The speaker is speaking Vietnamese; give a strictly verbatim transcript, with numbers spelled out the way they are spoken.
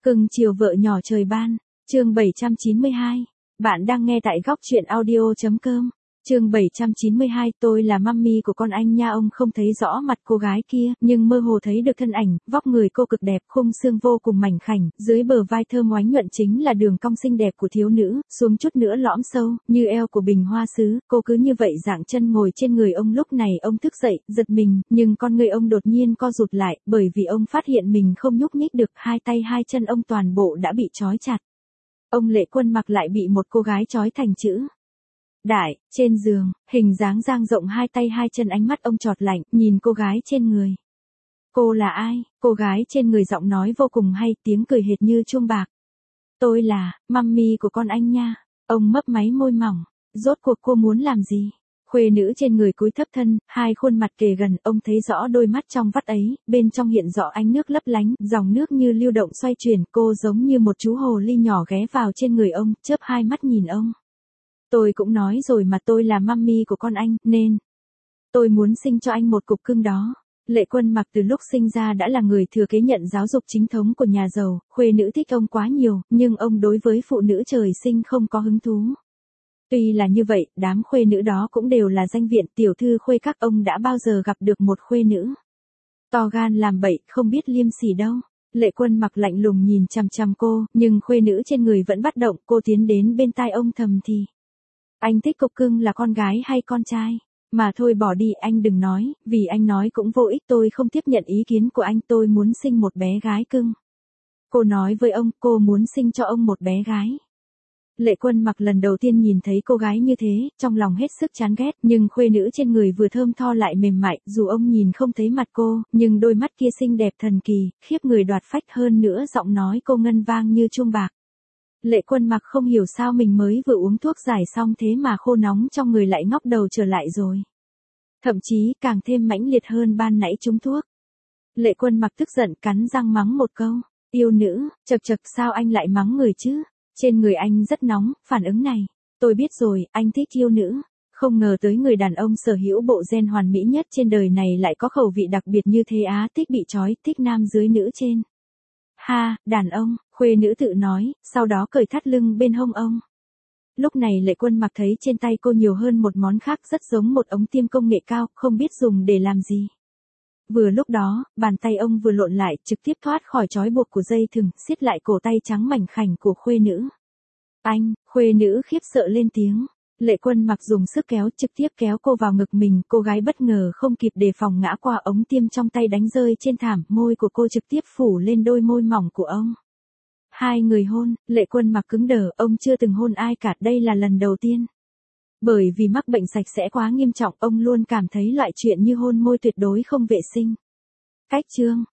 Cưng chiều vợ nhỏ trời ban, chương bảy trăm chín mươi hai. Bạn đang nghe tại góc truyện audio chấm com. Chương bảy trăm chín mươi hai, tôi là mummy của con anh nha. Ông không thấy rõ mặt cô gái kia, nhưng mơ hồ thấy được thân ảnh, vóc người cô cực đẹp, khung xương vô cùng mảnh khảnh, dưới bờ vai thơm oánh nhuận chính là đường cong xinh đẹp của thiếu nữ, xuống chút nữa lõm sâu, như eo của bình hoa sứ. Cô cứ như vậy dạng chân ngồi trên người ông. Lúc này ông thức dậy, giật mình, nhưng con người ông đột nhiên co rụt lại, bởi vì ông phát hiện mình không nhúc nhích được, hai tay hai chân ông toàn bộ đã bị trói chặt. Ông Lệ Quân Mặc lại bị một cô gái trói thành chữ đại, trên giường, hình dáng dang rộng hai tay hai chân. Ánh mắt ông chọt lạnh, nhìn cô gái trên người. Cô là ai? Cô gái trên người giọng nói vô cùng hay, tiếng cười hệt như chuông bạc. Tôi là, mummy của con anh nha. Ông mấp máy môi mỏng. Rốt cuộc cô muốn làm gì? Khuê nữ trên người cúi thấp thân, hai khuôn mặt kề gần, ông thấy rõ đôi mắt trong vắt ấy, bên trong hiện rõ ánh nước lấp lánh, dòng nước như lưu động xoay chuyển. Cô giống như một chú hồ ly nhỏ ghé vào trên người ông, chớp hai mắt nhìn ông. Tôi cũng nói rồi mà, tôi là mummy của con anh, nên tôi muốn sinh cho anh một cục cưng đó. Lệ Quân Mặc từ lúc sinh ra đã là người thừa kế nhận giáo dục chính thống của nhà giàu, khuê nữ thích ông quá nhiều, nhưng ông đối với phụ nữ trời sinh không có hứng thú. Tuy là như vậy, đám khuê nữ đó cũng đều là danh viện tiểu thư khuê các. Ông đã bao giờ gặp được một khuê nữ to gan làm bậy, không biết liêm sỉ đâu. Lệ Quân Mặc lạnh lùng nhìn chằm chằm cô, nhưng khuê nữ trên người vẫn bất động. Cô tiến đến bên tai ông thầm thì. Anh thích cục cưng là con gái hay con trai? Mà thôi bỏ đi, anh đừng nói, vì anh nói cũng vô ích. Tôi không tiếp nhận ý kiến của anh, tôi muốn sinh một bé gái cưng. Cô nói với ông, cô muốn sinh cho ông một bé gái. Lệ Quân Mặc lần đầu tiên nhìn thấy cô gái như thế, trong lòng hết sức chán ghét, nhưng khuê nữ trên người vừa thơm tho lại mềm mại, dù ông nhìn không thấy mặt cô, nhưng đôi mắt kia xinh đẹp thần kỳ, khiếp người đoạt phách. Hơn nữa giọng nói cô ngân vang như chuông bạc. Lệ Quân Mặc không hiểu sao mình mới vừa uống thuốc giải xong thế mà khô nóng trong người lại ngóc đầu trở lại rồi. Thậm chí càng thêm mãnh liệt hơn ban nãy trúng thuốc. Lệ Quân Mặc tức giận cắn răng mắng một câu. Yêu nữ, chậc chậc, sao anh lại mắng người chứ? Trên người anh rất nóng, phản ứng này. Tôi biết rồi, anh thích yêu nữ. Không ngờ tới người đàn ông sở hữu bộ gen hoàn mỹ nhất trên đời này lại có khẩu vị đặc biệt như thế á, thích bị trói, thích nam dưới nữ trên. Ha, đàn ông, khuê nữ tự nói, sau đó cởi thắt lưng bên hông ông. Lúc này Lệ Quân Mặc thấy trên tay cô nhiều hơn một món khác rất giống một ống tiêm công nghệ cao, không biết dùng để làm gì. Vừa lúc đó, bàn tay ông vừa lộn lại, trực tiếp thoát khỏi trói buộc của dây thừng, siết lại cổ tay trắng mảnh khảnh của khuê nữ. Anh, khuê nữ khiếp sợ lên tiếng. Lệ Quân Mặc dùng sức kéo, trực tiếp kéo cô vào ngực mình. Cô gái bất ngờ không kịp đề phòng ngã qua, ống tiêm trong tay đánh rơi trên thảm, môi của cô trực tiếp phủ lên đôi môi mỏng của ông. Hai người hôn, Lệ Quân Mặc cứng đờ, ông chưa từng hôn ai cả, đây là lần đầu tiên. Bởi vì mắc bệnh sạch sẽ quá nghiêm trọng, ông luôn cảm thấy loại chuyện như hôn môi tuyệt đối không vệ sinh. Cách chương,